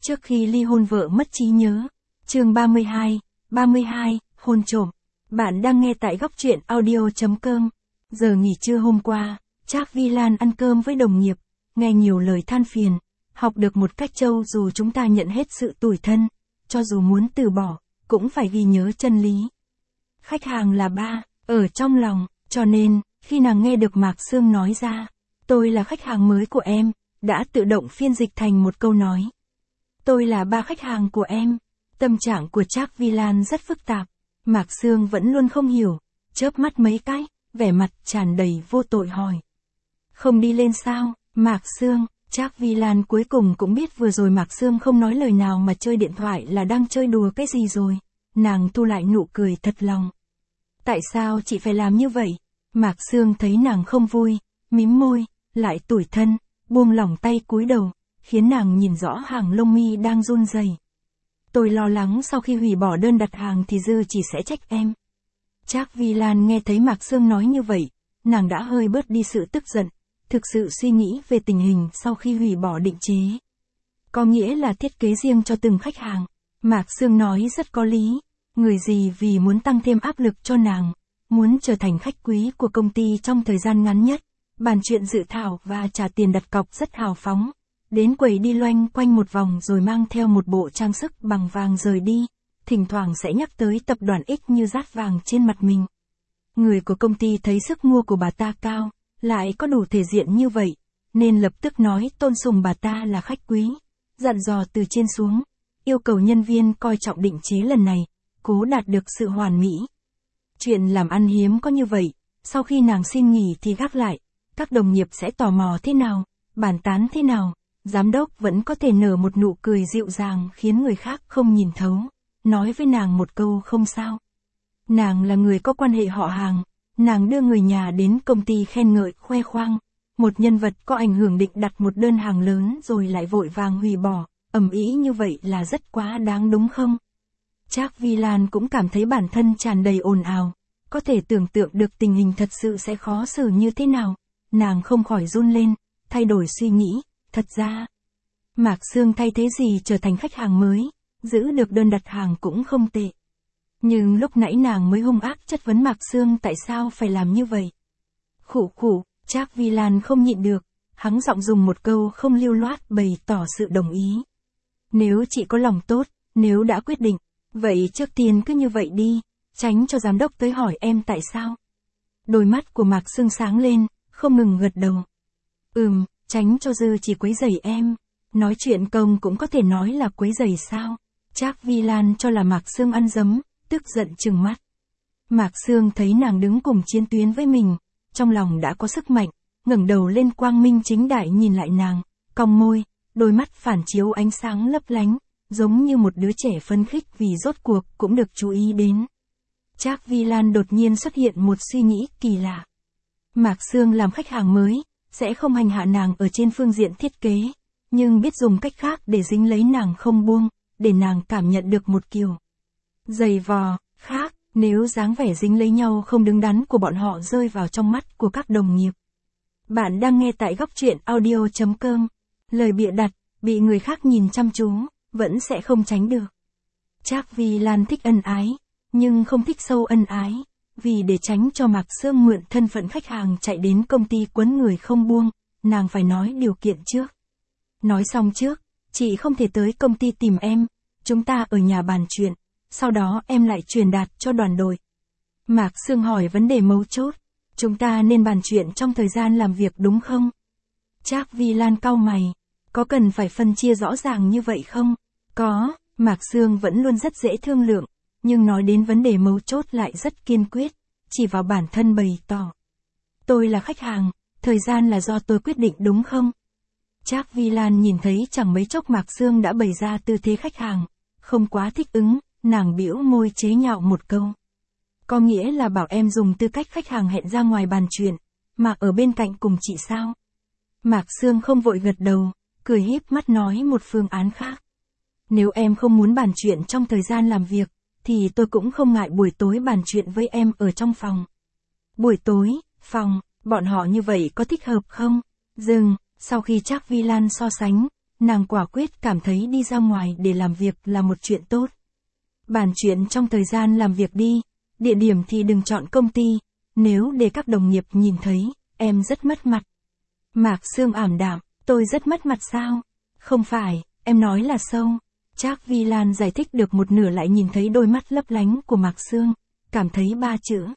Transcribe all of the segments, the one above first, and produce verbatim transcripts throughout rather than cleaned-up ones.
Trước khi ly hôn vợ mất trí nhớ. Chương ba mươi hai, ba mươi hai, hôn trộm. Bạn đang nghe tại góc truyện audio chấm com. Giờ nghỉ trưa hôm qua, Trác Vi Lan ăn cơm với đồng nghiệp, nghe nhiều lời than phiền, học được một cách trâu dù chúng ta nhận hết sự tủi thân, cho dù muốn từ bỏ, cũng phải ghi nhớ chân lý. Khách hàng là ba, ở trong lòng, cho nên, khi nàng nghe được Mạc Sương nói ra, tôi là khách hàng mới của em, đã tự động phiên dịch thành một câu nói. Tôi là ba khách hàng của em. Tâm trạng của Trác Vi Lan rất phức tạp. Mạc Sương vẫn luôn không hiểu, chớp mắt mấy cái, vẻ mặt tràn đầy vô tội hỏi. Không đi lên sao, Mạc Sương? Trác Vi Lan cuối cùng cũng biết vừa rồi Mạc Sương không nói lời nào mà chơi điện thoại là đang chơi đùa cái gì rồi. Nàng thu lại nụ cười thật lòng. Tại sao chị phải làm như vậy? Mạc Sương thấy nàng không vui, mím môi, lại tủi thân, buông lỏng tay cúi đầu, khiến nàng nhìn rõ hàng lông mi đang run rẩy. Tôi lo lắng sau khi hủy bỏ đơn đặt hàng thì Dư chỉ sẽ trách em. Trác Vi Lan nghe thấy Mạc Sương nói như vậy, nàng đã hơi bớt đi sự tức giận, thực sự suy nghĩ về tình hình sau khi hủy bỏ định chế. Có nghĩa là thiết kế riêng cho từng khách hàng. Mạc Sương nói rất có lý, người gì vì muốn tăng thêm áp lực cho nàng, muốn trở thành khách quý của công ty trong thời gian ngắn nhất, bàn chuyện dự thảo và trả tiền đặt cọc rất hào phóng. Đến quầy đi loanh quanh một vòng rồi mang theo một bộ trang sức bằng vàng rời đi, thỉnh thoảng sẽ nhắc tới tập đoàn X như dát vàng trên mặt mình. Người của công ty thấy sức mua của bà ta cao, lại có đủ thể diện như vậy, nên lập tức nói tôn sùng bà ta là khách quý, dặn dò từ trên xuống, yêu cầu nhân viên coi trọng định chế lần này, cố đạt được sự hoàn mỹ. Chuyện làm ăn hiếm có như vậy, sau khi nàng xin nghỉ thì gác lại, các đồng nghiệp sẽ tò mò thế nào, bàn tán thế nào. Giám đốc vẫn có thể nở một nụ cười dịu dàng khiến người khác không nhìn thấu, nói với nàng một câu không sao. Nàng là người có quan hệ họ hàng, nàng đưa người nhà đến công ty khen ngợi khoe khoang, một nhân vật có ảnh hưởng định đặt một đơn hàng lớn rồi lại vội vàng hủy bỏ, ầm ĩ như vậy là rất quá đáng đúng không? Trác Vi Lan cũng cảm thấy bản thân tràn đầy ồn ào, có thể tưởng tượng được tình hình thật sự sẽ khó xử như thế nào, nàng không khỏi run lên, thay đổi suy nghĩ. Thật ra, Mạc Sương thay thế gì trở thành khách hàng mới, giữ được đơn đặt hàng cũng không tệ. Nhưng lúc nãy nàng mới hung ác chất vấn Mạc Sương tại sao phải làm như vậy. Khụ khụ, Trác Vi Lan không nhịn được, hắng giọng dùng một câu không lưu loát bày tỏ sự đồng ý. Nếu chị có lòng tốt, nếu đã quyết định, vậy trước tiên cứ như vậy đi, tránh cho giám đốc tới hỏi em tại sao. Đôi mắt của Mạc Sương sáng lên, không ngừng gật đầu. Ừm. Tránh cho Dư chỉ quấy rầy em. Nói chuyện công cũng có thể nói là quấy rầy sao? Trác Vi Lan cho là Mạc Sương ăn dấm, tức giận trừng mắt. Mạc Sương thấy nàng đứng cùng chiến tuyến với mình, trong lòng đã có sức mạnh, ngẩng đầu lên quang minh chính đại nhìn lại nàng, cong môi, đôi mắt phản chiếu ánh sáng lấp lánh, giống như một đứa trẻ phấn khích vì rốt cuộc cũng được chú ý đến. Trác Vi Lan đột nhiên xuất hiện một suy nghĩ kỳ lạ. Mạc Sương làm khách hàng mới, sẽ không hành hạ nàng ở trên phương diện thiết kế, nhưng biết dùng cách khác để dính lấy nàng không buông, để nàng cảm nhận được một kiểu giày vò khác, nếu dáng vẻ dính lấy nhau không đứng đắn của bọn họ rơi vào trong mắt của các đồng nghiệp. Bạn đang nghe tại góc truyện audio chấm com. Lời bịa đặt, bị người khác nhìn chăm chú, vẫn sẽ không tránh được. Trác Vi Lan thích ân ái, nhưng không thích sâu ân ái. Vì để tránh cho Mạc Sương mượn thân phận khách hàng chạy đến công ty quấn người không buông, nàng phải nói điều kiện trước. Nói xong trước, chị không thể tới công ty tìm em, chúng ta ở nhà bàn chuyện, sau đó em lại truyền đạt cho đoàn đội. Mạc Sương hỏi vấn đề mấu chốt, chúng ta nên bàn chuyện trong thời gian làm việc đúng không? Trác Vi Lan cau mày, có cần phải phân chia rõ ràng như vậy không? Có, Mạc Sương vẫn luôn rất dễ thương lượng. Nhưng nói đến vấn đề mấu chốt lại rất kiên quyết, chỉ vào bản thân bày tỏ. Tôi là khách hàng, thời gian là do tôi quyết định đúng không? Trác Vi Lan nhìn thấy chẳng mấy chốc Mạc Sương đã bày ra tư thế khách hàng, không quá thích ứng, nàng bĩu môi chế nhạo một câu. Có nghĩa là bảo em dùng tư cách khách hàng hẹn ra ngoài bàn chuyện, mà ở bên cạnh cùng chị sao? Mạc Sương không vội gật đầu, cười híp mắt nói một phương án khác. Nếu em không muốn bàn chuyện trong thời gian làm việc, thì tôi cũng không ngại buổi tối bàn chuyện với em ở trong phòng. Buổi tối, phòng, bọn họ như vậy có thích hợp không? Dừng, sau khi Trác Vi Lan so sánh, nàng quả quyết cảm thấy đi ra ngoài để làm việc là một chuyện tốt. Bàn chuyện trong thời gian làm việc đi, địa điểm thì đừng chọn công ty, nếu để các đồng nghiệp nhìn thấy, em rất mất mặt. Mạc Sương ảm đạm, tôi rất mất mặt sao? Không phải, em nói là sâu. Trác Vi Lan giải thích được một nửa lại nhìn thấy đôi mắt lấp lánh của Mạc Sương, cảm thấy ba chữ.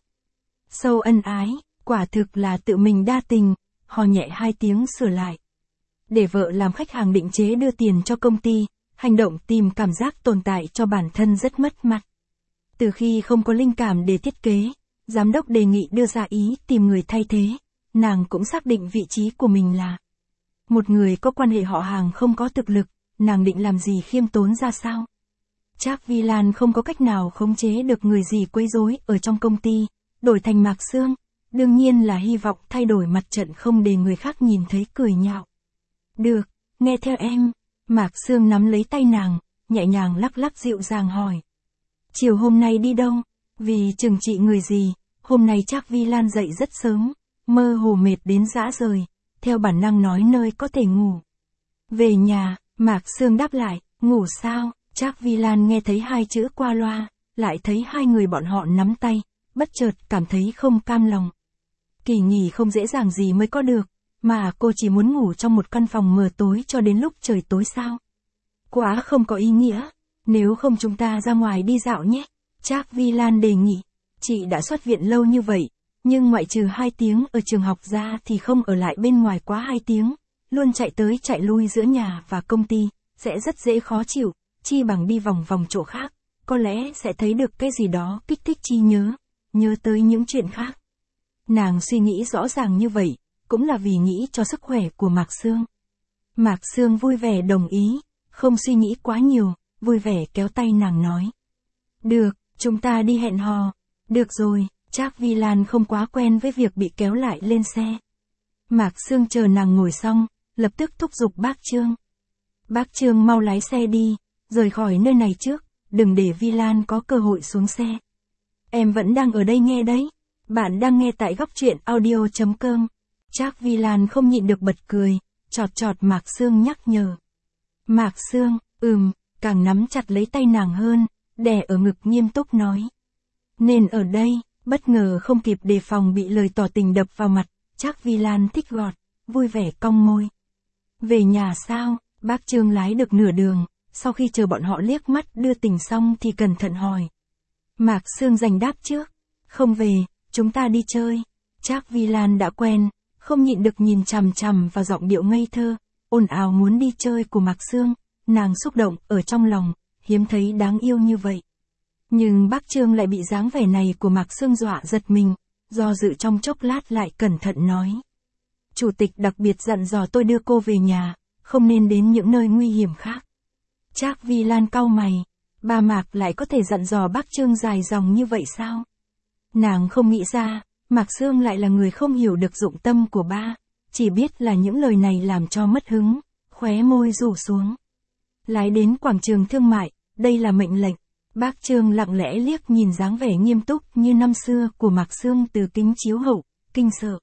Sâu ân ái, quả thực là tự mình đa tình, hò nhẹ hai tiếng sửa lại. Để vợ làm khách hàng định chế đưa tiền cho công ty, hành động tìm cảm giác tồn tại cho bản thân rất mất mặt. Từ khi không có linh cảm để thiết kế, giám đốc đề nghị đưa ra ý tìm người thay thế, nàng cũng xác định vị trí của mình là một người có quan hệ họ hàng không có thực lực, nàng định làm gì khiêm tốn ra sao? Trác Vi Lan không có cách nào khống chế được người gì quấy rối ở trong công ty, đổi thành Mạc Sương, đương nhiên là hy vọng thay đổi mặt trận không để người khác nhìn thấy cười nhạo. Được, nghe theo em. Mạc Sương nắm lấy tay nàng, nhẹ nhàng lắc lắc dịu dàng hỏi. Chiều hôm nay đi đâu? Vì chừng trị người gì, hôm nay Trác Vi Lan dậy rất sớm, mơ hồ mệt đến rã rời, theo bản năng nói nơi có thể ngủ. Về nhà, Mạc Sương đáp lại, ngủ sao? Trác Vi Lan nghe thấy hai chữ qua loa, lại thấy hai người bọn họ nắm tay, bất chợt cảm thấy không cam lòng. Kỳ nghỉ không dễ dàng gì mới có được, mà cô chỉ muốn ngủ trong một căn phòng mờ tối cho đến lúc trời tối sao? Quá không có ý nghĩa, nếu không chúng ta ra ngoài đi dạo nhé. Trác Vi Lan đề nghị, chị đã xuất viện lâu như vậy, nhưng ngoại trừ hai tiếng ở trường học ra thì không ở lại bên ngoài quá hai tiếng, luôn chạy tới chạy lui giữa nhà và công ty, sẽ rất dễ khó chịu, chi bằng đi vòng vòng chỗ khác, có lẽ sẽ thấy được cái gì đó kích thích trí nhớ, nhớ tới những chuyện khác. Nàng suy nghĩ rõ ràng như vậy, cũng là vì nghĩ cho sức khỏe của Mạc Sương. Mạc Sương vui vẻ đồng ý, không suy nghĩ quá nhiều, vui vẻ kéo tay nàng nói. Được, chúng ta đi hẹn hò. Được rồi, Trác Vi Lan không quá quen với việc bị kéo lại lên xe. Mạc Sương chờ nàng ngồi xong, lập tức thúc giục bác Trương. Bác Trương mau lái xe đi, rời khỏi nơi này trước, đừng để Vi Lan có cơ hội xuống xe. Em vẫn đang ở đây nghe đấy. Bạn đang nghe tại góc truyện audio chấm com. Trác Vi Lan không nhịn được bật cười, chọt chọt Mạc Sương nhắc nhở. Mạc Sương, ừm, càng nắm chặt lấy tay nàng hơn, đè ở ngực nghiêm túc nói. Nên ở đây, bất ngờ không kịp đề phòng bị lời tỏ tình đập vào mặt, Trác Vi Lan thích gọt, vui vẻ cong môi. Về nhà sao? Bác Trương lái được nửa đường, sau khi chờ bọn họ liếc mắt đưa tình xong thì cẩn thận hỏi. Mạc Sương giành đáp trước. Không về, chúng ta đi chơi. Trác Vi Lan đã quen, không nhịn được nhìn chằm chằm vào giọng điệu ngây thơ, ồn ào muốn đi chơi của Mạc Sương, nàng xúc động ở trong lòng, hiếm thấy đáng yêu như vậy. Nhưng bác Trương lại bị dáng vẻ này của Mạc Sương dọa giật mình, do dự trong chốc lát lại cẩn thận nói. Chủ tịch đặc biệt dặn dò tôi đưa cô về nhà, không nên đến những nơi nguy hiểm khác. Trác Vi Lan cau mày, bà Mạc lại có thể dặn dò bác Trương dài dòng như vậy sao? Nàng không nghĩ ra, Mạc Sương lại là người không hiểu được dụng tâm của ba, chỉ biết là những lời này làm cho mất hứng, khóe môi rủ xuống. Lái đến quảng trường thương mại, đây là mệnh lệnh. Bác Trương lặng lẽ liếc nhìn dáng vẻ nghiêm túc như năm xưa của Mạc Sương từ kính chiếu hậu, kinh sợ.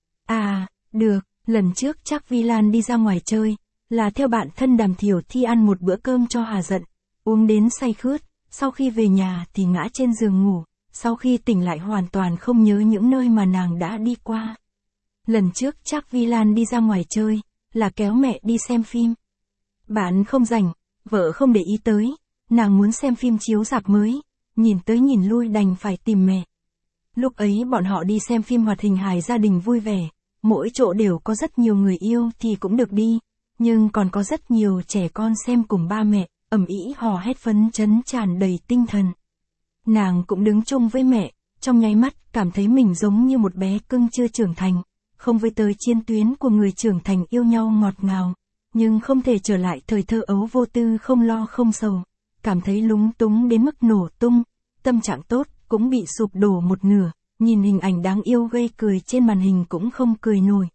À, được, lần trước Trác Vi Lan đi ra ngoài chơi, là theo bạn thân Đàm Thiểu Thi ăn một bữa cơm cho hà giận, uống đến say khướt, sau khi về nhà thì ngã trên giường ngủ, sau khi tỉnh lại hoàn toàn không nhớ những nơi mà nàng đã đi qua. Lần trước Trác Vi Lan đi ra ngoài chơi, là kéo mẹ đi xem phim. Bạn không rảnh, vợ không để ý tới, nàng muốn xem phim chiếu rạp mới, nhìn tới nhìn lui đành phải tìm mẹ. Lúc ấy bọn họ đi xem phim hoạt hình hài gia đình vui vẻ, mỗi chỗ đều có rất nhiều người yêu thì cũng được đi, nhưng còn có rất nhiều trẻ con xem cùng ba mẹ, ầm ĩ hò hét phấn chấn tràn đầy tinh thần. Nàng cũng đứng chung với mẹ, trong nháy mắt cảm thấy mình giống như một bé cưng chưa trưởng thành, không với tới chiến tuyến của người trưởng thành yêu nhau ngọt ngào, nhưng không thể trở lại thời thơ ấu vô tư không lo không sầu, cảm thấy lúng túng đến mức nổ tung, tâm trạng tốt cũng bị sụp đổ một nửa, nhìn hình ảnh đáng yêu gây cười trên màn hình cũng không cười nổi.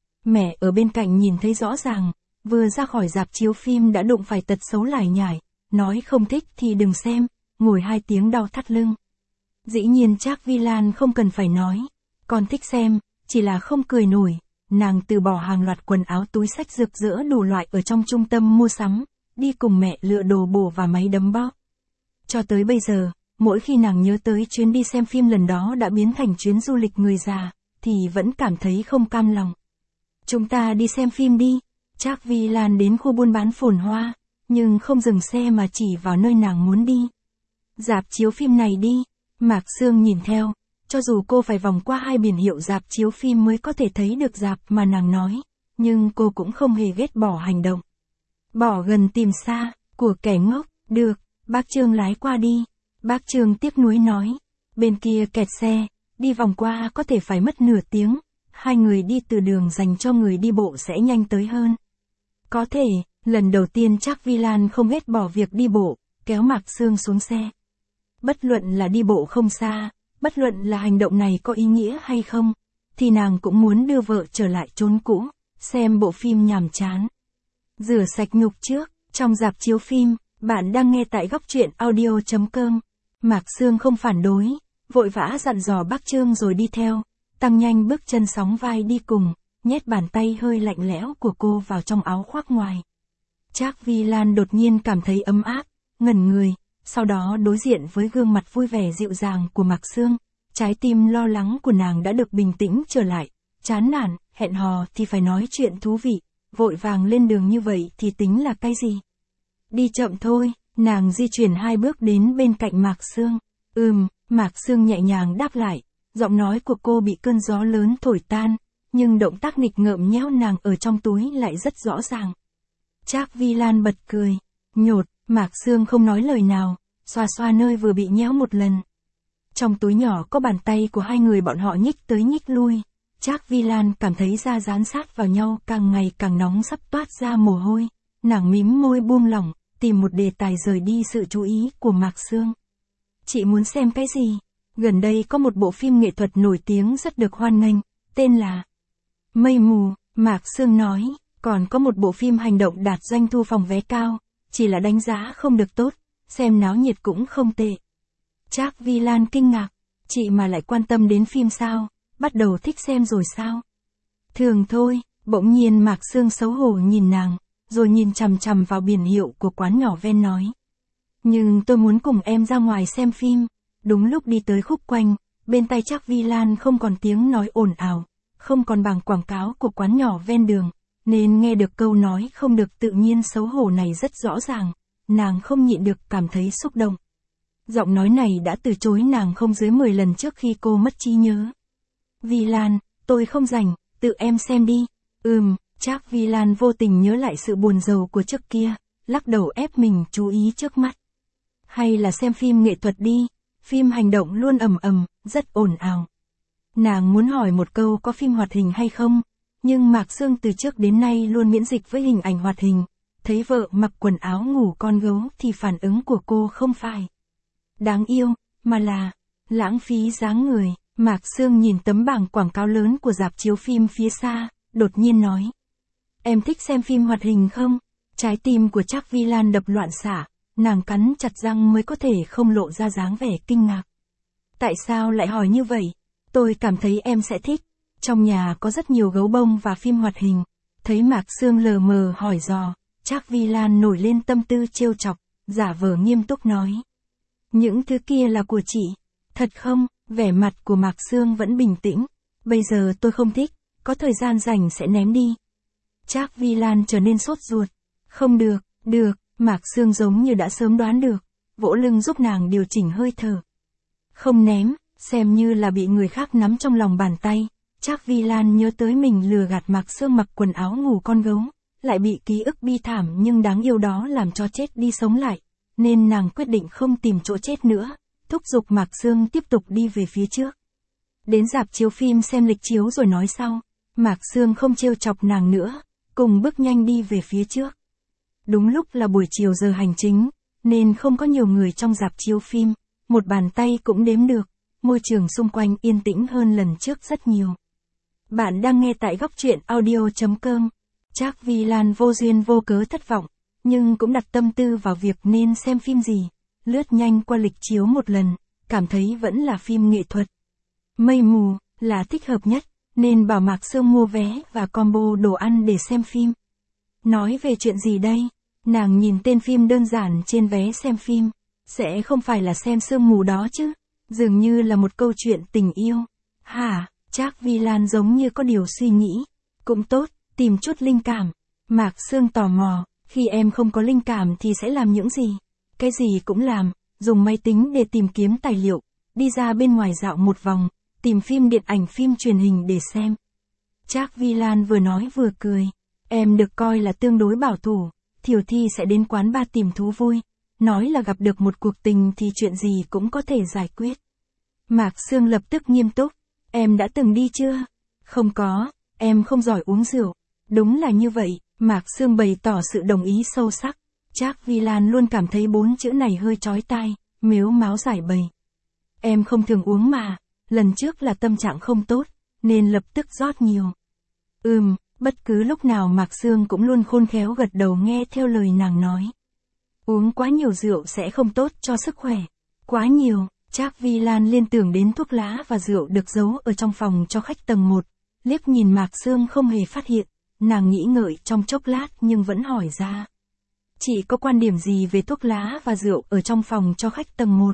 Mẹ ở bên cạnh nhìn thấy rõ ràng, vừa ra khỏi rạp chiếu phim đã đụng phải tật xấu lải nhải, nói không thích thì đừng xem, ngồi hai tiếng đau thắt lưng. Dĩ nhiên Trác Vi Lan không cần phải nói, con thích xem, chỉ là không cười nổi, nàng từ bỏ hàng loạt quần áo túi xách rực rỡ đủ loại ở trong trung tâm mua sắm, đi cùng mẹ lựa đồ bổ và máy đấm bóp. Cho tới bây giờ, mỗi khi nàng nhớ tới chuyến đi xem phim lần đó đã biến thành chuyến du lịch người già, thì vẫn cảm thấy không cam lòng. Chúng ta đi xem phim đi. Trác Vi Lan đến khu buôn bán phồn hoa, nhưng không dừng xe mà chỉ vào nơi nàng muốn đi. Rạp chiếu phim này đi. Mạc Sương nhìn theo, cho dù cô phải vòng qua hai biển hiệu rạp chiếu phim mới có thể thấy được rạp mà nàng nói, nhưng cô cũng không hề ghét bỏ hành động. Bỏ gần tìm xa, của kẻ ngốc, được, bác Trương lái qua đi. Bác Trương tiếc nuối nói, bên kia kẹt xe, đi vòng qua có thể phải mất nửa tiếng, hai người đi từ đường dành cho người đi bộ sẽ nhanh tới hơn. Có thể, lần đầu tiên Trác Vi Lan không ghét bỏ việc đi bộ, kéo Mạc Sương xuống xe. Bất luận là đi bộ không xa, bất luận là hành động này có ý nghĩa hay không, thì nàng cũng muốn đưa vợ trở lại chốn cũ, xem bộ phim nhàm chán. Rửa sạch nhục trước, trong rạp chiếu phim, bạn đang nghe tại góc truyện audio chấm com. Mạc Sương không phản đối, vội vã dặn dò bác Trương rồi đi theo, tăng nhanh bước chân sóng vai đi cùng, nhét bàn tay hơi lạnh lẽo của cô vào trong áo khoác ngoài. Trác Vi Lan đột nhiên cảm thấy ấm áp, ngẩn người, sau đó đối diện với gương mặt vui vẻ dịu dàng của Mạc Sương, trái tim lo lắng của nàng đã được bình tĩnh trở lại, chán nản, hẹn hò thì phải nói chuyện thú vị, vội vàng lên đường như vậy thì tính là cái gì? Đi chậm thôi, nàng di chuyển hai bước đến bên cạnh Mạc Sương. Ừm, Mạc Sương nhẹ nhàng đáp lại, giọng nói của cô bị cơn gió lớn thổi tan, nhưng động tác nghịch ngợm nhéo nàng ở trong túi lại rất rõ ràng. Trác Vi Lan bật cười, nhột, Mạc Sương không nói lời nào, xoa xoa nơi vừa bị nhéo một lần. Trong túi nhỏ có bàn tay của hai người bọn họ nhích tới nhích lui, Trác Vi Lan cảm thấy da dán sát vào nhau càng ngày càng nóng sắp toát ra mồ hôi, nàng mím môi buông lỏng, tìm một đề tài rời đi sự chú ý của Mạc Sương. Chị muốn xem cái gì? Gần đây có một bộ phim nghệ thuật nổi tiếng rất được hoan nghênh, tên là Mây Mù, Mạc Sương nói, còn có một bộ phim hành động đạt doanh thu phòng vé cao, chỉ là đánh giá không được tốt, xem náo nhiệt cũng không tệ. Trác Vi Lan kinh ngạc, chị mà lại quan tâm đến phim sao, bắt đầu thích xem rồi sao? Thường thôi, bỗng nhiên Mạc Sương xấu hổ nhìn nàng, rồi nhìn chằm chằm vào biển hiệu của quán nhỏ ven nói. Nhưng tôi muốn cùng em ra ngoài xem phim. Đúng lúc đi tới khúc quanh, bên tai Trác Vi Lan không còn tiếng nói ồn ào, không còn bảng quảng cáo của quán nhỏ ven đường, nên nghe được câu nói không được tự nhiên xấu hổ này rất rõ ràng, nàng không nhịn được cảm thấy xúc động. Giọng nói này đã từ chối nàng không dưới mười lần trước khi cô mất trí nhớ. Vi Lan, tôi không rảnh, tự em xem đi. Ừm, Trác Vi Lan vô tình nhớ lại sự buồn rầu của trước kia, lắc đầu ép mình chú ý trước mắt. Hay là xem phim nghệ thuật đi, phim hành động luôn ầm ầm, rất ồn ào. Nàng muốn hỏi một câu có phim hoạt hình hay không, nhưng Mạc Sương từ trước đến nay luôn miễn dịch với hình ảnh hoạt hình, thấy vợ mặc quần áo ngủ con gấu thì phản ứng của cô không phải đáng yêu, mà là lãng phí dáng người. Mạc Sương nhìn tấm bảng quảng cáo lớn của rạp chiếu phim phía xa, đột nhiên nói. Em thích xem phim hoạt hình không? Trái tim của Trác Vi Lan đập loạn xạ, nàng cắn chặt răng mới có thể không lộ ra dáng vẻ kinh ngạc. Tại sao lại hỏi như vậy? Tôi cảm thấy em sẽ thích. Trong nhà có rất nhiều gấu bông và phim hoạt hình. Thấy Mạc Sương lờ mờ hỏi dò, Trác Vi Lan nổi lên tâm tư trêu chọc, giả vờ nghiêm túc nói. Những thứ kia là của chị. Thật không? Vẻ mặt của Mạc Sương vẫn bình tĩnh. Bây giờ tôi không thích, có thời gian rảnh sẽ ném đi. Trác Vi Lan trở nên sốt ruột. Không được, được, Mạc Sương giống như đã sớm đoán được, vỗ lưng giúp nàng điều chỉnh hơi thở. Không ném, xem như là bị người khác nắm trong lòng bàn tay. Trác Vi Lan nhớ tới mình lừa gạt Mạc Sương mặc quần áo ngủ con gấu, lại bị ký ức bi thảm nhưng đáng yêu đó làm cho chết đi sống lại, nên nàng quyết định không tìm chỗ chết nữa, thúc giục Mạc Sương tiếp tục đi về phía trước. Đến rạp chiếu phim xem lịch chiếu rồi nói sau, Mạc Sương không trêu chọc nàng nữa, cùng bước nhanh đi về phía trước. Đúng lúc là buổi chiều giờ hành chính, nên không có nhiều người trong rạp chiếu phim, một bàn tay cũng đếm được, môi trường xung quanh yên tĩnh hơn lần trước rất nhiều. Bạn đang nghe tại góc truyện audio chấm com. Trác Vi Lan vô duyên vô cớ thất vọng, nhưng cũng đặt tâm tư vào việc nên xem phim gì, lướt nhanh qua lịch chiếu một lần, cảm thấy vẫn là phim nghệ thuật. Mây Mù là thích hợp nhất, nên bảo Mạc Sương mua vé và combo đồ ăn để xem phim. Nói về chuyện gì đây? Nàng nhìn tên phim đơn giản trên vé xem phim. Sẽ không phải là xem sương mù đó chứ? Dường như là một câu chuyện tình yêu. Hả? Trác Vi Lan giống như có điều suy nghĩ. Cũng tốt, tìm chút linh cảm. Mạc Sương tò mò, khi em không có linh cảm thì sẽ làm những gì? Cái gì cũng làm, dùng máy tính để tìm kiếm tài liệu, đi ra bên ngoài dạo một vòng, tìm phim điện ảnh phim truyền hình để xem. Trác Vi Lan vừa nói vừa cười. Em được coi là tương đối bảo thủ, thiểu thi sẽ đến quán bar tìm thú vui. Nói là gặp được một cuộc tình thì chuyện gì cũng có thể giải quyết. Mạc Sương lập tức nghiêm túc. Em đã từng đi chưa? Không có, em không giỏi uống rượu. Đúng là như vậy, Mạc Sương bày tỏ sự đồng ý sâu sắc. Trác Vi Lan luôn cảm thấy bốn chữ này hơi chói tai, mếu máo giải bày. Em không thường uống mà, lần trước là tâm trạng không tốt, nên lập tức rót nhiều. Ừm, bất cứ lúc nào Mạc Sương cũng luôn khôn khéo gật đầu nghe theo lời nàng nói. Uống quá nhiều rượu sẽ không tốt cho sức khỏe. Quá nhiều, Trác Vi Lan liên tưởng đến thuốc lá và rượu được giấu ở trong phòng cho khách tầng một. Liếc nhìn Mạc Sương không hề phát hiện, nàng nghĩ ngợi trong chốc lát nhưng vẫn hỏi ra. Chị có quan điểm gì về thuốc lá và rượu ở trong phòng cho khách tầng một?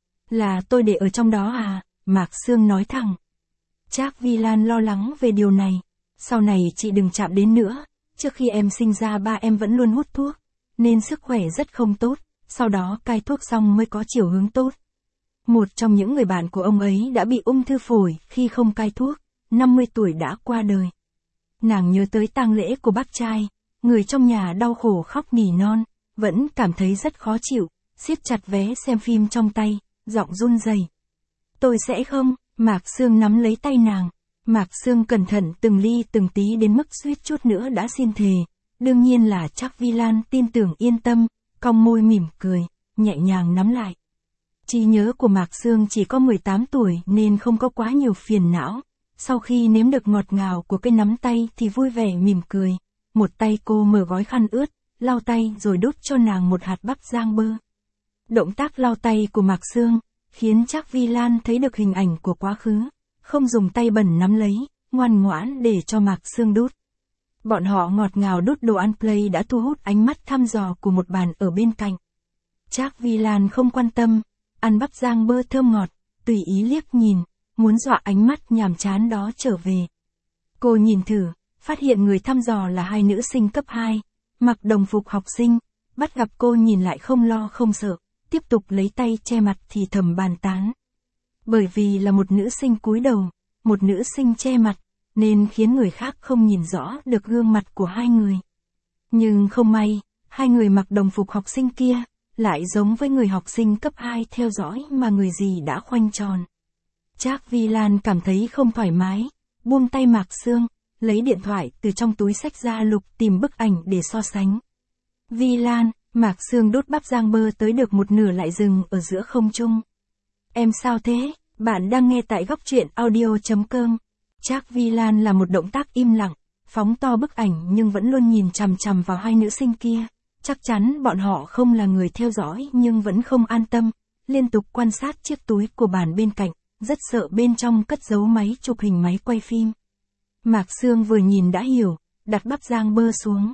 Là tôi để ở trong đó à? Mạc Sương nói thẳng. Trác Vi Lan lo lắng về điều này. Sau này chị đừng chạm đến nữa, trước khi em sinh ra ba em vẫn luôn hút thuốc, nên sức khỏe rất không tốt, sau đó cai thuốc xong mới có chiều hướng tốt. Một trong những người bạn của ông ấy đã bị ung thư phổi khi không cai thuốc, năm mươi tuổi đã qua đời. Nàng nhớ tới tang lễ của bác trai, người trong nhà đau khổ khóc nỉ non, vẫn cảm thấy rất khó chịu, siết chặt vé xem phim trong tay, giọng run rẩy. Tôi sẽ không, Mạc Sương nắm lấy tay nàng. Mạc Sương cẩn thận từng ly từng tí đến mức suýt chút nữa đã xin thề. Đương nhiên là Trác Vi Lan tin tưởng yên tâm, cong môi mỉm cười, nhẹ nhàng nắm lại. Trí nhớ của Mạc Sương chỉ có mười tám tuổi nên không có quá nhiều phiền não. Sau khi nếm được ngọt ngào của cái nắm tay thì vui vẻ mỉm cười. Một tay cô mở gói khăn ướt, lau tay rồi đút cho nàng một hạt bắp rang bơ. Động tác lau tay của Mạc Sương khiến Trác Vi Lan thấy được hình ảnh của quá khứ, không dùng tay bẩn nắm lấy, ngoan ngoãn để cho Mạc Sương đút. Bọn họ ngọt ngào đút đồ ăn play đã thu hút ánh mắt thăm dò của một bàn ở bên cạnh. Trác Vi Lan không quan tâm, ăn bắp rang bơ thơm ngọt, tùy ý liếc nhìn, muốn dọa ánh mắt nhàm chán đó trở về. Cô nhìn thử, phát hiện người thăm dò là hai nữ sinh cấp hai, mặc đồng phục học sinh, bắt gặp cô nhìn lại không lo không sợ, tiếp tục lấy tay che mặt thì thầm bàn tán. Bởi vì là một nữ sinh cúi đầu, một nữ sinh che mặt, nên khiến người khác không nhìn rõ được gương mặt của hai người. Nhưng không may, hai người mặc đồng phục học sinh kia, lại giống với người học sinh cấp hai theo dõi mà người gì đã khoanh tròn. Trác Vi Lan cảm thấy không thoải mái, buông tay Mạc Sương, lấy điện thoại từ trong túi xách ra lục tìm bức ảnh để so sánh. Vi Lan, Mạc Sương đút bắp rang bơ tới được một nửa lại dừng ở giữa không trung. Em sao thế? Bạn đang nghe tại góc truyện audio chấm com. Trác Vi Lan là một động tác im lặng, phóng to bức ảnh nhưng vẫn luôn nhìn chằm chằm vào hai nữ sinh kia. Chắc chắn bọn họ không là người theo dõi nhưng vẫn không an tâm, liên tục quan sát chiếc túi của bàn bên cạnh, rất sợ bên trong cất giấu máy chụp hình máy quay phim. Mạc Sương vừa nhìn đã hiểu, đặt bắp rang bơ xuống.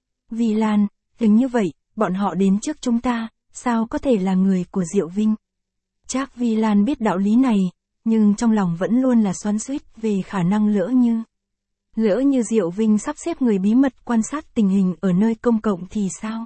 Vi Lan, hình như vậy, bọn họ đến trước chúng ta, sao có thể là người của Diệu Vinh? Trác Vi Lan biết đạo lý này, nhưng trong lòng vẫn luôn là xoắn xuýt về khả năng lỡ như. Lỡ như Diệu Vinh sắp xếp người bí mật quan sát tình hình ở nơi công cộng thì sao?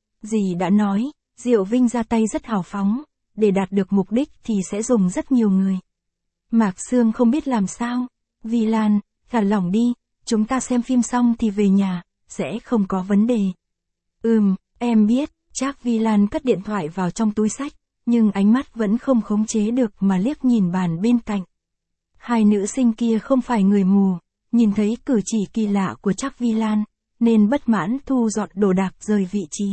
Dì đã nói, Diệu Vinh ra tay rất hào phóng, để đạt được mục đích thì sẽ dùng rất nhiều người. Mạc Sương không biết làm sao. Vi Lan, thả lỏng đi, chúng ta xem phim xong thì về nhà, sẽ không có vấn đề. Ừm, em biết. Trác Vi Lan cất điện thoại vào trong túi xách, nhưng ánh mắt vẫn không khống chế được mà liếc nhìn bàn bên cạnh. Hai nữ sinh kia không phải người mù, nhìn thấy cử chỉ kỳ lạ của Trác Vi Lan, nên bất mãn thu dọn đồ đạc rời vị trí.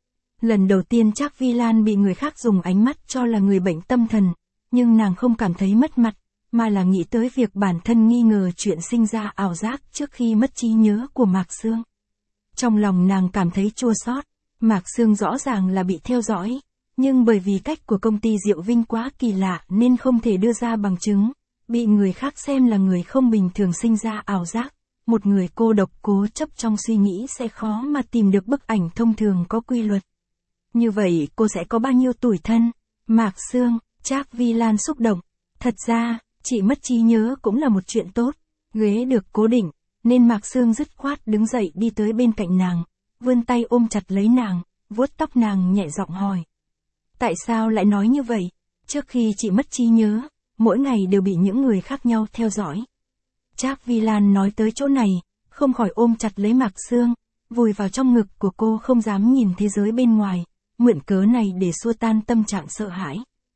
Lần đầu tiên Trác Vi Lan bị người khác dùng ánh mắt cho là người bệnh tâm thần, nhưng nàng không cảm thấy mất mặt, mà là nghĩ tới việc bản thân nghi ngờ chuyện sinh ra ảo giác trước khi mất trí nhớ của Mạc Sương. Trong lòng nàng cảm thấy chua xót. Mạc Sương rõ ràng là bị theo dõi, nhưng bởi vì cách của công ty Diệu Vinh quá kỳ lạ nên không thể đưa ra bằng chứng, bị người khác xem là người không bình thường sinh ra ảo giác, một người cô độc cố chấp trong suy nghĩ sẽ khó mà tìm được bức ảnh thông thường có quy luật. Như vậy cô sẽ có bao nhiêu tủi thân? Mạc Sương, Trác Vi Lan xúc động. Thật ra, chị mất trí nhớ cũng là một chuyện tốt. Ghế được cố định, nên Mạc Sương dứt khoát đứng dậy đi tới bên cạnh nàng, vươn tay ôm chặt lấy nàng, vuốt tóc nàng nhẹ giọng hỏi. Tại sao lại nói như vậy? Trước khi chị mất trí nhớ, mỗi ngày đều bị những người khác nhau theo dõi. Trác Vi Lan nói tới chỗ này, không khỏi ôm chặt lấy Mạc Sương, vùi vào trong ngực của cô không dám nhìn thế giới bên ngoài, mượn cớ này để xua tan tâm trạng sợ hãi.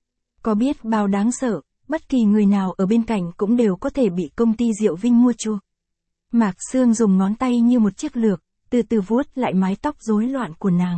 Có biết bao đáng sợ, bất kỳ người nào ở bên cạnh cũng đều có thể bị công ty Diệu Vinh mua chuộc. Mạc Sương dùng ngón tay như một chiếc lược, từ từ vuốt lại mái tóc rối loạn của nàng.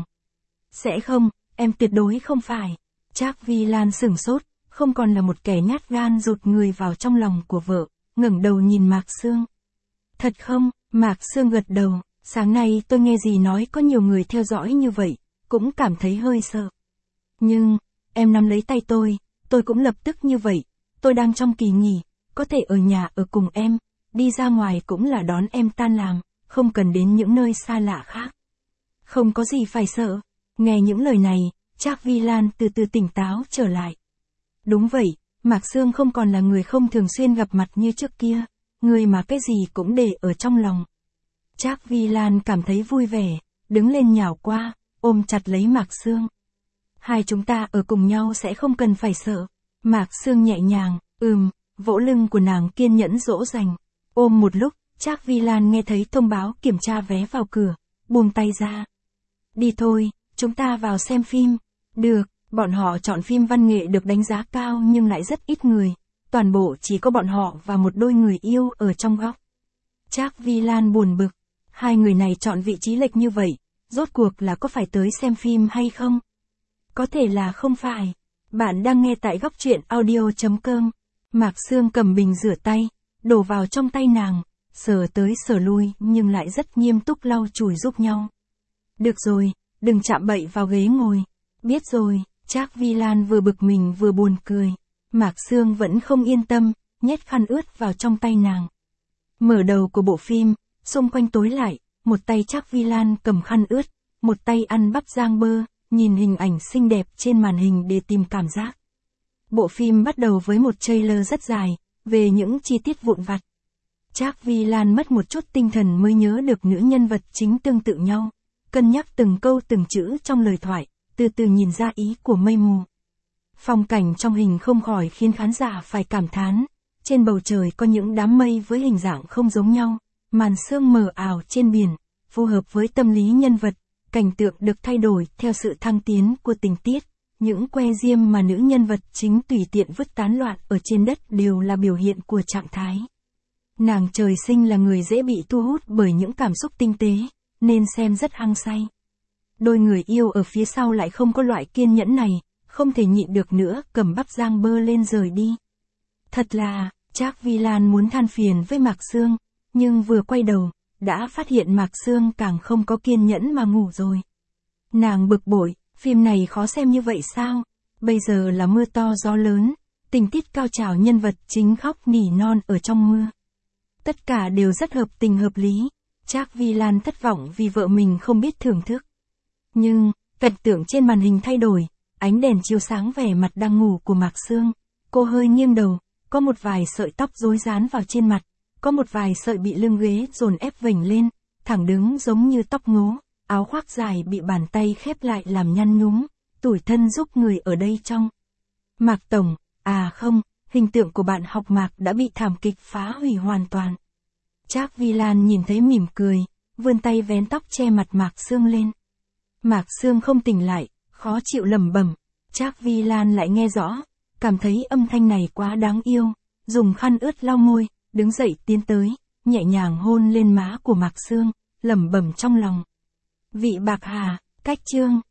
Sẽ không, em tuyệt đối không phải. Trác Vi Lan sửng sốt, không còn là một kẻ nhát gan rụt người vào trong lòng của vợ, ngẩng đầu nhìn Mạc Sương. Thật không? Mạc Sương gật đầu, sáng nay tôi nghe dì nói có nhiều người theo dõi như vậy, cũng cảm thấy hơi sợ. Nhưng, em nắm lấy tay tôi, tôi cũng lập tức như vậy, tôi đang trong kỳ nghỉ, có thể ở nhà ở cùng em, đi ra ngoài cũng là đón em tan làm, không cần đến những nơi xa lạ khác. Không có gì phải sợ. Nghe những lời này, Trác Vi Lan từ từ tỉnh táo trở lại. Đúng vậy, Mạc Sương không còn là người không thường xuyên gặp mặt như trước kia, người mà cái gì cũng để ở trong lòng. Trác Vi Lan cảm thấy vui vẻ, đứng lên nhào qua, ôm chặt lấy Mạc Sương. Hai chúng ta ở cùng nhau sẽ không cần phải sợ. Mạc Sương nhẹ nhàng, ừm, vỗ lưng của nàng kiên nhẫn dỗ dành. Ôm một lúc, Trác Vi Lan nghe thấy thông báo kiểm tra vé vào cửa, buông tay ra. Đi thôi, chúng ta vào xem phim. Được, bọn họ chọn phim văn nghệ được đánh giá cao nhưng lại rất ít người. Toàn bộ chỉ có bọn họ và một đôi người yêu ở trong góc. Trác Vi Lan buồn bực. Hai người này chọn vị trí lệch như vậy, rốt cuộc là có phải tới xem phim hay không? Có thể là không phải. Bạn đang nghe tại góc truyện audio chấm com. Mạc Sương cầm bình rửa tay, đổ vào trong tay nàng, sờ tới sờ lui nhưng lại rất nghiêm túc lau chùi giúp nhau. Được rồi, đừng chạm bậy vào ghế ngồi. Biết rồi, Trác Vi Lan vừa bực mình vừa buồn cười. Mạc Sương vẫn không yên tâm, nhét khăn ướt vào trong tay nàng. Mở đầu của bộ phim, xung quanh tối lại, một tay Trác Vi Lan cầm khăn ướt, một tay ăn bắp rang bơ, nhìn hình ảnh xinh đẹp trên màn hình để tìm cảm giác. Bộ phim bắt đầu với một trailer rất dài, về những chi tiết vụn vặt. Trác Vi Lan mất một chút tinh thần mới nhớ được nữ nhân vật chính tương tự nhau, cân nhắc từng câu từng chữ trong lời thoại, từ từ nhìn ra ý của mây mù. Phong cảnh trong hình không khỏi khiến khán giả phải cảm thán, trên bầu trời có những đám mây với hình dạng không giống nhau, màn sương mờ ảo trên biển, phù hợp với tâm lý nhân vật, cảnh tượng được thay đổi theo sự thăng tiến của tình tiết, những que diêm mà nữ nhân vật chính tùy tiện vứt tán loạn ở trên đất đều là biểu hiện của trạng thái. Nàng trời sinh là người dễ bị thu hút bởi những cảm xúc tinh tế, nên xem rất hăng say. Đôi người yêu ở phía sau lại không có loại kiên nhẫn này, không thể nhịn được nữa, cầm bắp rang bơ lên rời đi. Thật là, Trác Vi Lan muốn than phiền với Mạc Sương, nhưng vừa quay đầu, đã phát hiện Mạc Sương càng không có kiên nhẫn mà ngủ rồi. Nàng bực bội, phim này khó xem như vậy sao? Bây giờ là mưa to gió lớn, tình tiết cao trào nhân vật chính khóc nỉ non ở trong mưa. Tất cả đều rất hợp tình hợp lý. Trác Vi Lan thất vọng vì vợ mình không biết thưởng thức. Nhưng, cảnh tượng trên màn hình thay đổi, ánh đèn chiếu sáng vẻ mặt đang ngủ của Mạc Sương. Cô hơi nghiêng đầu, có một vài sợi tóc rối rán vào trên mặt, có một vài sợi bị lưng ghế dồn ép vểnh lên, thẳng đứng giống như tóc ngố, áo khoác dài bị bàn tay khép lại làm nhăn nhúm, tủi thân giúp người ở đây trong. Mạc Tổng, à không, hình tượng của bạn học Mạc đã bị thảm kịch phá hủy hoàn toàn. Trác Vi Lan nhìn thấy mỉm cười, vươn tay vén tóc che mặt Mạc Sương lên. Mạc Sương không tỉnh lại, khó chịu lẩm bẩm. Trác Vi Lan lại nghe rõ, cảm thấy âm thanh này quá đáng yêu, dùng khăn ướt lau môi, đứng dậy tiến tới, nhẹ nhàng hôn lên má của Mạc Sương, lẩm bẩm trong lòng. Vị bạc hà, cách chương.